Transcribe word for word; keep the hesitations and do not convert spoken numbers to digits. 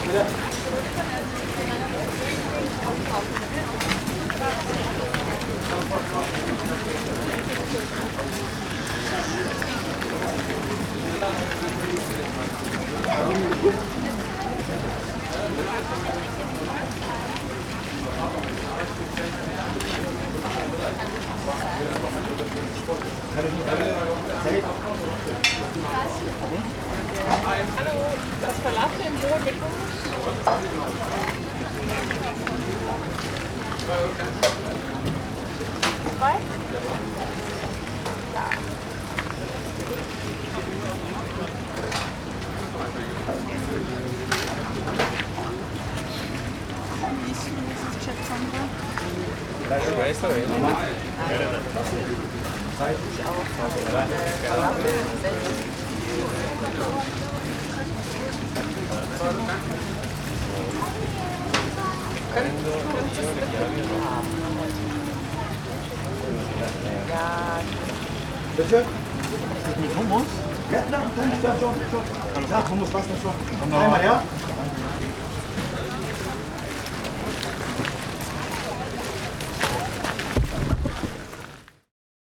Hallo, das Falafel im Brot mit Hummus. Zwei? Ja. Bitte? Mit Hummus? Ja, na, dann, dann schon, schon. Ja, Hummus passt dann schon. Einmal, ja?